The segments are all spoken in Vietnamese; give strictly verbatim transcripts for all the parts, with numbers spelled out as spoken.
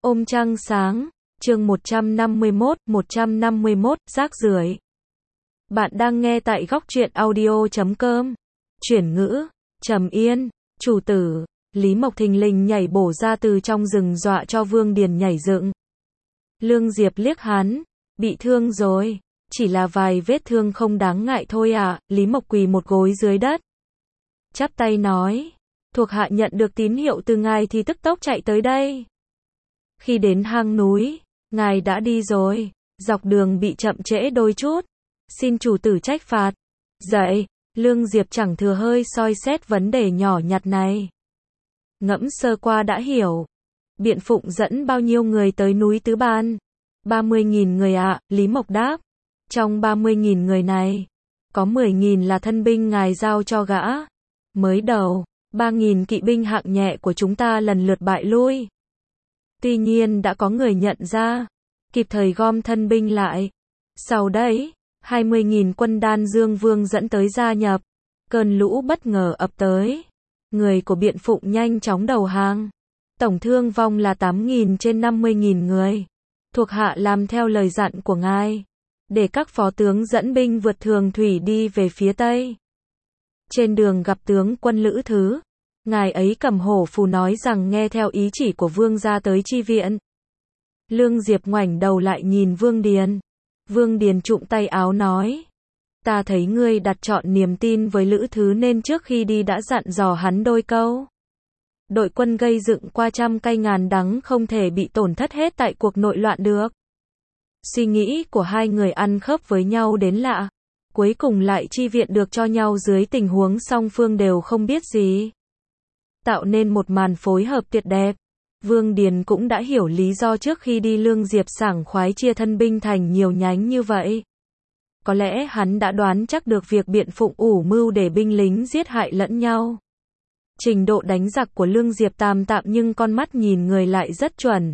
Ôm trăng sáng, chương một trăm năm mươi mốt, một trăm năm mươi mốt, rác rưởi. Bạn đang nghe tại góc truyện audio chấm com. Chuyển ngữ, Trầm Yên, chủ tử, Lý Mộc thình lình nhảy bổ ra từ trong rừng dọa cho Vương Điền nhảy dựng. Lương Diệp liếc hắn, bị thương rồi, chỉ là vài vết thương không đáng ngại thôi à, Lý Mộc quỳ một gối dưới đất. Chắp tay nói, thuộc hạ nhận được tín hiệu từ ngài thì tức tốc chạy tới đây. Khi đến hang núi, ngài đã đi rồi, dọc đường bị chậm trễ đôi chút, xin chủ tử trách phạt. Dậy, Lương Diệp chẳng thừa hơi soi xét vấn đề nhỏ nhặt này. Ngẫm sơ qua đã hiểu. Biện Phụng dẫn bao nhiêu người tới núi Tứ Ban? ba mươi nghìn người ạ, à, Lý Mộc đáp. Trong ba mươi nghìn người này, có mười nghìn là thân binh ngài giao cho gã. Mới đầu, ba nghìn kỵ binh hạng nhẹ của chúng ta lần lượt bại lui. Tuy nhiên đã có người nhận ra, kịp thời gom thân binh lại. Sau đấy, hai mươi nghìn quân Đan Dương Vương dẫn tới gia nhập. Cơn lũ bất ngờ ập tới. Người của Biện Phụng nhanh chóng đầu hàng. Tổng thương vong là tám nghìn trên năm mươi nghìn người. Thuộc hạ làm theo lời dặn của ngài, để các phó tướng dẫn binh vượt thường thủy đi về phía Tây. Trên đường gặp tướng quân Lữ Thứ, ngài ấy cầm hổ phù nói rằng nghe theo ý chỉ của vương gia tới chi viện. Lương Diệp ngoảnh đầu lại nhìn Vương Điền. Vương Điền trụm tay áo nói, ta thấy ngươi đặt trọn niềm tin với Lữ Thứ nên trước khi đi đã dặn dò hắn đôi câu. Đội quân gây dựng qua trăm cây ngàn đắng không thể bị tổn thất hết tại cuộc nội loạn được. Suy nghĩ của hai người ăn khớp với nhau đến lạ. Cuối cùng lại chi viện được cho nhau dưới tình huống song phương đều không biết gì. Tạo nên một màn phối hợp tuyệt đẹp. Vương Điền cũng đã hiểu lý do trước khi đi Lương Diệp sảng khoái chia thân binh thành nhiều nhánh như vậy. Có lẽ hắn đã đoán chắc được việc Biện Phụng ủ mưu để binh lính giết hại lẫn nhau. Trình độ đánh giặc của Lương Diệp tạm tạm nhưng con mắt nhìn người lại rất chuẩn.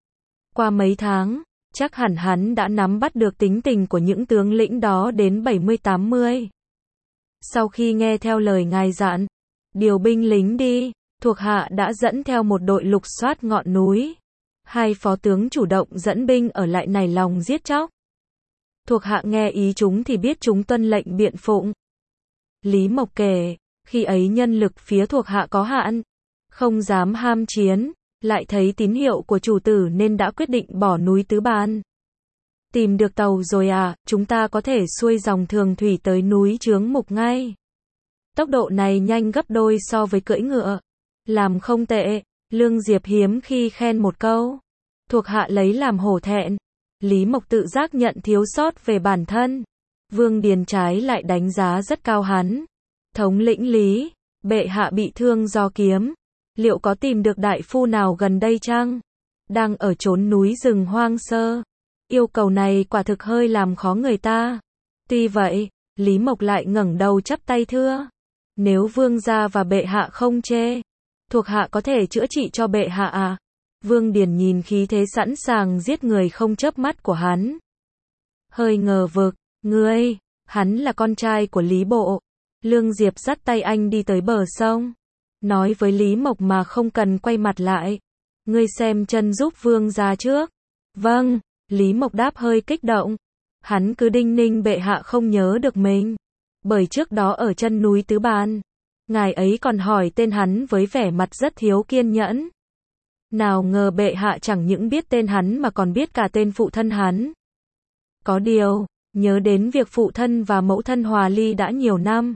Qua mấy tháng, chắc hẳn hắn đã nắm bắt được tính tình của những tướng lĩnh đó đến bảy mươi tám mươi. Sau khi nghe theo lời ngài dặn, điều binh lính đi, thuộc hạ đã dẫn theo một đội lục soát ngọn núi. Hai phó tướng chủ động dẫn binh ở lại nảy lòng giết chóc. Thuộc hạ nghe ý chúng thì biết chúng tuân lệnh Biện Phụng. Lý Mộc kể, khi ấy nhân lực phía thuộc hạ có hạn, không dám ham chiến, lại thấy tín hiệu của chủ tử nên đã quyết định bỏ núi Tứ Ban. Tìm được tàu rồi à, chúng ta có thể xuôi dòng thường thủy tới núi Chướng Mục ngay. Tốc độ này nhanh gấp đôi so với cưỡi ngựa. Làm không tệ, Lương Diệp hiếm khi khen một câu. Thuộc hạ lấy làm hổ thẹn. Lý Mộc tự giác nhận thiếu sót về bản thân. Vương Điền trái lại đánh giá rất cao hắn. Thống lĩnh Lý, bệ hạ bị thương do kiếm. Liệu có tìm được đại phu nào gần đây chăng? Đang ở chốn núi rừng hoang sơ. Yêu cầu này quả thực hơi làm khó người ta. Tuy vậy, Lý Mộc lại ngẩng đầu chắp tay thưa. Nếu vương gia và bệ hạ không chê, thuộc hạ có thể chữa trị cho bệ hạ à? Vương Điền nhìn khí thế sẵn sàng giết người không chớp mắt của hắn. Hơi ngờ vực, ngươi, hắn là con trai của Lý Bộ. Lương Diệp dắt tay anh đi tới bờ sông. Nói với Lý Mộc mà không cần quay mặt lại. Ngươi xem chân giúp vương gia trước. Vâng, Lý Mộc đáp hơi kích động. Hắn cứ đinh ninh bệ hạ không nhớ được mình. Bởi trước đó ở chân núi Tứ Ban, ngài ấy còn hỏi tên hắn với vẻ mặt rất thiếu kiên nhẫn. Nào ngờ bệ hạ chẳng những biết tên hắn mà còn biết cả tên phụ thân hắn. Có điều, nhớ đến việc phụ thân và mẫu thân hòa ly đã nhiều năm.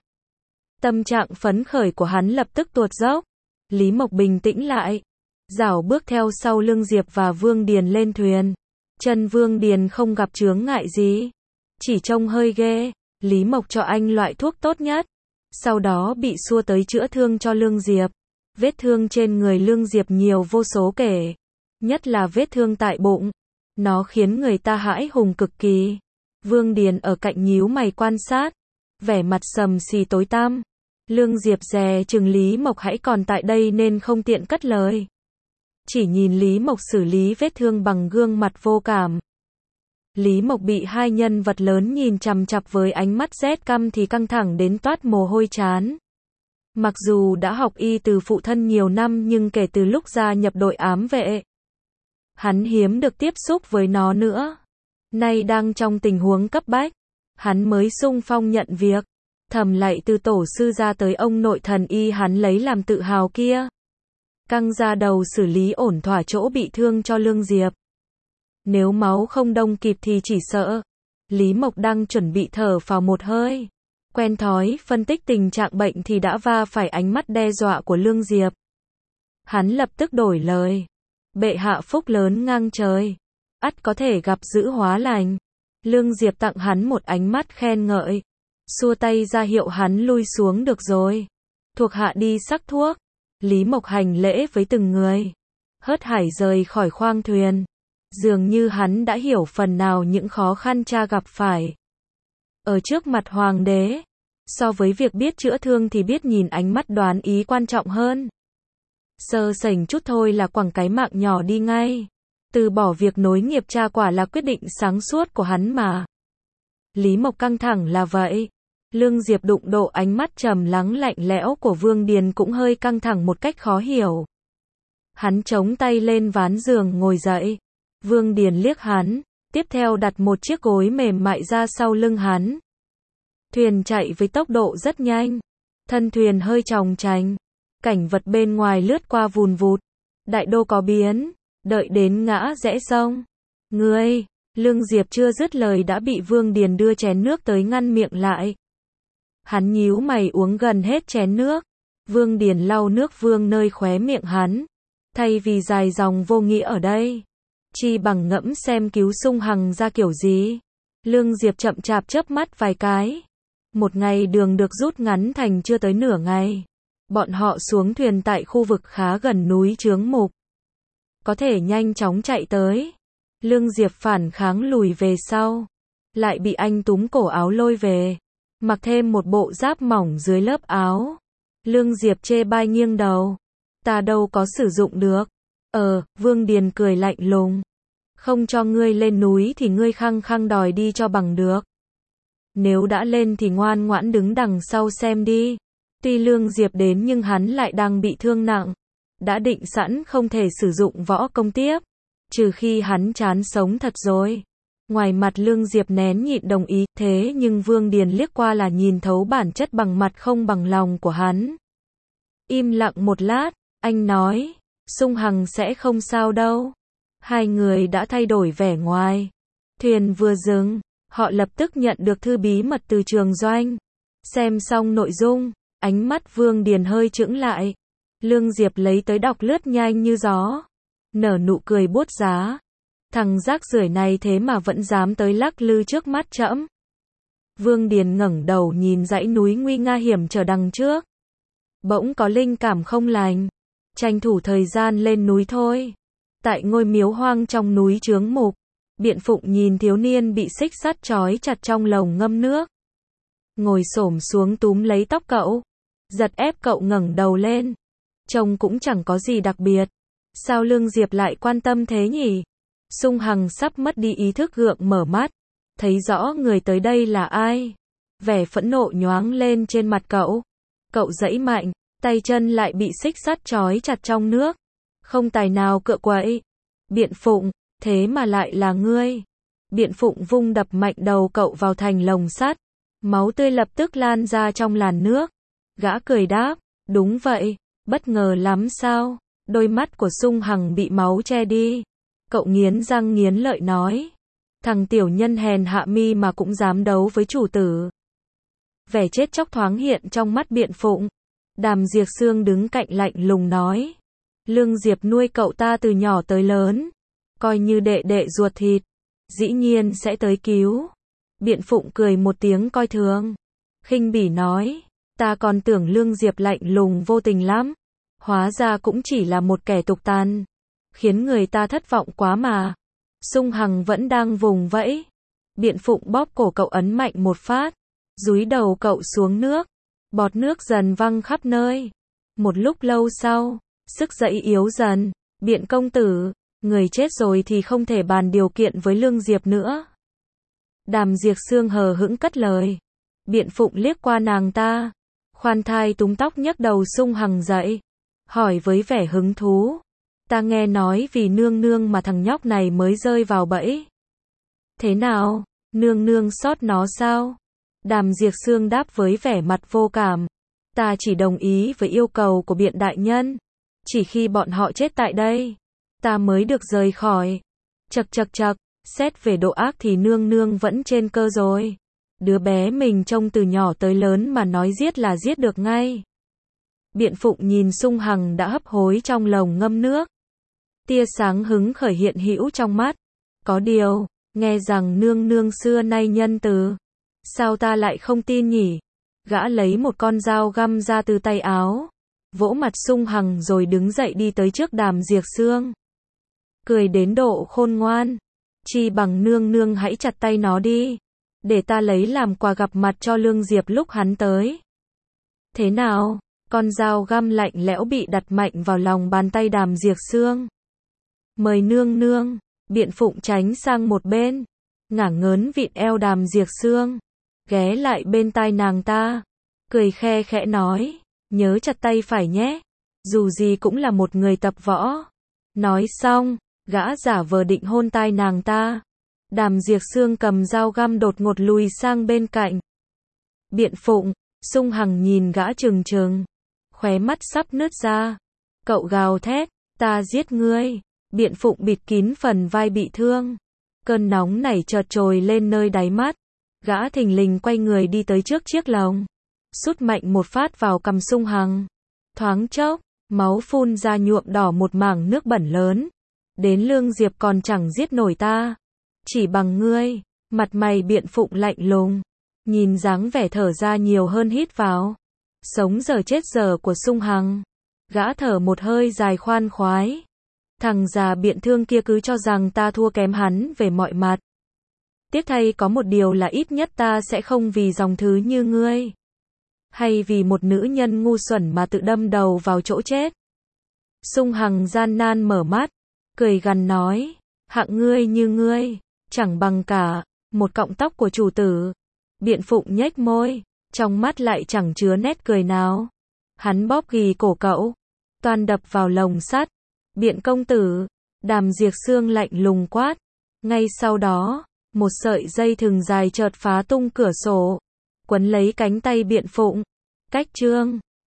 Tâm trạng phấn khởi của hắn lập tức tuột dốc. Lý Mộc bình tĩnh lại, rảo bước theo sau Lương Diệp và Vương Điền lên thuyền. Chân Vương Điền không gặp chướng ngại gì, chỉ trông hơi ghê. Lý Mộc cho anh loại thuốc tốt nhất, sau đó bị xua tới chữa thương cho Lương Diệp. Vết thương trên người Lương Diệp nhiều vô số kể, nhất là vết thương tại bụng. Nó khiến người ta hãi hùng cực kỳ. Vương Điền ở cạnh nhíu mày quan sát, vẻ mặt sầm xì tối tăm. Lương Diệp dè chừng Lý Mộc hãy còn tại đây nên không tiện cất lời. Chỉ nhìn Lý Mộc xử lý vết thương bằng gương mặt vô cảm. Lý Mộc bị hai nhân vật lớn nhìn chằm chằm với ánh mắt rét căm thì căng thẳng đến toát mồ hôi trán. Mặc dù đã học y từ phụ thân nhiều năm nhưng kể từ lúc gia nhập đội ám vệ, Hắn hiếm được tiếp xúc với nó nữa. Nay đang trong tình huống cấp bách, hắn mới xung phong nhận việc. Thầm lạy từ tổ sư ra tới ông nội thần y hắn lấy làm tự hào kia. Căng ra đầu xử lý ổn thỏa chỗ bị thương cho Lương Diệp. Nếu máu không đông kịp thì chỉ sợ. Lý Mộc đang chuẩn bị thở phào một hơi. Quen thói phân tích tình trạng bệnh thì đã va phải ánh mắt đe dọa của Lương Diệp. Hắn lập tức đổi lời. Bệ hạ phúc lớn ngang trời. Ắt có thể gặp dữ hóa lành. Lương Diệp tặng hắn một ánh mắt khen ngợi. Xua tay ra hiệu hắn lui xuống được rồi. Thuộc hạ đi sắc thuốc. Lý Mộc hành lễ với từng người. Hớt hải rời khỏi khoang thuyền. Dường như hắn đã hiểu phần nào những khó khăn cha gặp phải. Ở trước mặt hoàng đế, so với việc biết chữa thương thì biết nhìn ánh mắt đoán ý quan trọng hơn. Sơ sẩy chút thôi là quẳng cái mạng nhỏ đi ngay. Từ bỏ việc nối nghiệp cha quả là quyết định sáng suốt của hắn mà. Lý Mộc căng thẳng là vậy. Lương Diệp đụng độ ánh mắt trầm lắng lạnh lẽo của Vương Điền cũng hơi căng thẳng một cách khó hiểu. Hắn chống tay lên ván giường ngồi dậy. Vương Điền liếc hắn, tiếp theo đặt một chiếc gối mềm mại ra sau lưng hắn. Thuyền chạy với tốc độ rất nhanh. Thân thuyền hơi chòng chành. Cảnh vật bên ngoài lướt qua vùn vụt. Đại đô có biến. Đợi đến ngã rẽ sông. Ngươi, Lương Diệp chưa dứt lời đã bị Vương Điền đưa chén nước tới ngăn miệng lại. Hắn nhíu mày uống gần hết chén nước. Vương Điền lau nước vương nơi khóe miệng hắn. Thay vì dài dòng vô nghĩa ở đây, chi bằng ngẫm xem cứu Sung Hằng ra kiểu gì. Lương Diệp chậm chạp chớp mắt vài cái. Một ngày đường được rút ngắn thành chưa tới nửa ngày. Bọn họ xuống thuyền tại khu vực khá gần núi Chướng Mục. Có thể nhanh chóng chạy tới. Lương Diệp phản kháng lùi về sau. Lại bị anh túm cổ áo lôi về. Mặc thêm một bộ giáp mỏng dưới lớp áo. Lương Diệp chê bai nghiêng đầu. Ta đâu có sử dụng được. Ờ, Vương Điền cười lạnh lùng. Không cho ngươi lên núi thì ngươi khăng khăng đòi đi cho bằng được. Nếu đã lên thì ngoan ngoãn đứng đằng sau xem đi. Tuy Lương Diệp đến nhưng hắn lại đang bị thương nặng. Đã định sẵn không thể sử dụng võ công tiếp. Trừ khi hắn chán sống thật rồi. Ngoài mặt Lương Diệp nén nhịn đồng ý, thế nhưng Vương Điền liếc qua là nhìn thấu bản chất bằng mặt không bằng lòng của hắn. Im lặng một lát, anh nói, Sung Hằng sẽ không sao đâu. Hai người đã thay đổi vẻ ngoài. Thuyền vừa dừng, họ lập tức nhận được thư bí mật từ Trường Doanh. Xem xong nội dung, ánh mắt Vương Điền hơi chững lại. Lương Diệp lấy tới đọc lướt nhanh như gió. Nở nụ cười buốt giá. Thằng rác rưởi này thế mà vẫn dám tới lắc lư trước mắt trẫm. Vương Điền ngẩng đầu nhìn dãy núi nguy nga hiểm trở đằng trước. Bỗng có linh cảm không lành. Tranh thủ thời gian lên núi thôi. Tại ngôi miếu hoang trong núi Chướng Mục, Biện Phụng nhìn thiếu niên bị xích sắt trói chặt trong lồng ngâm nước. Ngồi xổm xuống túm lấy tóc cậu. Giật ép cậu ngẩng đầu lên. Trông cũng chẳng có gì đặc biệt. Sao Lương Diệp lại quan tâm thế nhỉ? Sung Hằng sắp mất đi ý thức gượng mở mắt. Thấy rõ người tới đây là ai. Vẻ phẫn nộ nhoáng lên trên mặt cậu. Cậu giãy mạnh, tay chân lại bị xích sắt trói chặt trong nước. Không tài nào cựa quậy. Biện Phụng, thế mà lại là ngươi. Biện Phụng vung đập mạnh đầu cậu vào thành lồng sắt. Máu tươi lập tức lan ra trong làn nước. Gã cười đáp, đúng vậy, bất ngờ lắm sao? Đôi mắt của Sung Hằng bị máu che đi. Cậu nghiến răng nghiến lợi nói. Thằng tiểu nhân hèn hạ mi mà cũng dám đấu với chủ tử. Vẻ chết chóc thoáng hiện trong mắt Biện Phụng. Đàm Diệp Sương đứng cạnh lạnh lùng nói. Lương Diệp nuôi cậu ta từ nhỏ tới lớn. Coi như đệ đệ ruột thịt. Dĩ nhiên sẽ tới cứu. Biện Phụng cười một tiếng coi thường. Khinh bỉ nói. Ta còn tưởng Lương Diệp lạnh lùng vô tình lắm. Hóa ra cũng chỉ là một kẻ tục tàn. Khiến người ta thất vọng quá mà. Sung Hằng vẫn đang vùng vẫy. Biện Phụng bóp cổ cậu ấn mạnh một phát. Dúi đầu cậu xuống nước. Bọt nước dần văng khắp nơi. Một lúc lâu sau, sức dậy yếu dần. Biện công tử, người chết rồi thì không thể bàn điều kiện với Lương Diệp nữa. Đàm Diệp Sương hờ hững cất lời. Biện Phụng liếc qua nàng ta. Khoan thai túm tóc nhấc đầu Sung Hằng dậy. Hỏi với vẻ hứng thú. Ta nghe nói vì nương nương mà thằng nhóc này mới rơi vào bẫy. Thế nào, nương nương sót nó sao? Đàm Diệp Sương đáp với vẻ mặt vô cảm. Ta chỉ đồng ý với yêu cầu của Biện đại nhân. Chỉ khi bọn họ chết tại đây, ta mới được rời khỏi. Chậc chậc chậc, xét về độ ác thì nương nương vẫn trên cơ rồi. Đứa bé mình trông từ nhỏ tới lớn mà nói giết là giết được ngay. Biện Phụng nhìn Sung Hằng đã hấp hối trong lồng ngâm nước. Tia sáng hứng khởi hiện hữu trong mắt. Có điều, nghe rằng nương nương xưa nay nhân từ. Sao ta lại không tin nhỉ? Gã lấy một con dao găm ra từ tay áo, vỗ mặt Sung Hằng rồi đứng dậy đi tới trước Đàm Diệp Sương. Cười đến độ khôn ngoan. Chi bằng nương nương hãy chặt tay nó đi, để ta lấy làm quà gặp mặt cho Lương Diệp lúc hắn tới. Thế nào? Con dao găm lạnh lẽo bị đặt mạnh vào lòng bàn tay Đàm Diệp Sương. Mời nương nương. Biện Phụng tránh sang một bên, ngả ngớn vịn eo Đàm Diệp Sương, ghé lại bên tai nàng ta, cười khe khẽ nói, nhớ chặt tay phải nhé, dù gì cũng là một người tập võ. Nói xong, gã giả vờ định hôn tai nàng ta. Đàm Diệp Sương cầm dao găm đột ngột lùi sang bên cạnh. Biện Phụng, Sung Hằng nhìn gã trừng trừng, khóe mắt sắp nứt ra. Cậu gào thét, ta giết ngươi. Biện Phụng bịt kín phần vai bị thương. Cơn nóng nảy chợt trồi lên nơi đáy mắt. Gã thình lình quay người đi tới trước chiếc lồng, sút mạnh một phát vào cằm Sung Hằng. Thoáng chốc, máu phun ra nhuộm đỏ một mảng nước bẩn lớn. Đến Lương Diệp còn chẳng giết nổi ta. Chỉ bằng ngươi. Mặt mày Biện Phụng lạnh lùng, nhìn dáng vẻ thở ra nhiều hơn hít vào. Sống giờ chết giờ của Sung Hằng. Gã thở một hơi dài khoan khoái. Thằng già Biện Thương kia cứ cho rằng ta thua kém hắn về mọi mặt. Tiếc thay có một điều là ít nhất ta sẽ không vì dòng thứ như ngươi, hay vì một nữ nhân ngu xuẩn mà tự đâm đầu vào chỗ chết. Sung Hằng gian nan mở mắt, cười gằn nói, hạng ngươi như ngươi, chẳng bằng cả một cọng tóc của chủ tử. Biện Phụng nhếch môi, trong mắt lại chẳng chứa nét cười nào. Hắn bóp ghì cổ cậu, toan đập vào lồng sắt. Biện công tử. Đàm Diệp Sương lạnh lùng quát. Ngay sau đó, một sợi dây thừng dài chợt phá tung cửa sổ, quấn lấy cánh tay Biện Phụng. Cách chương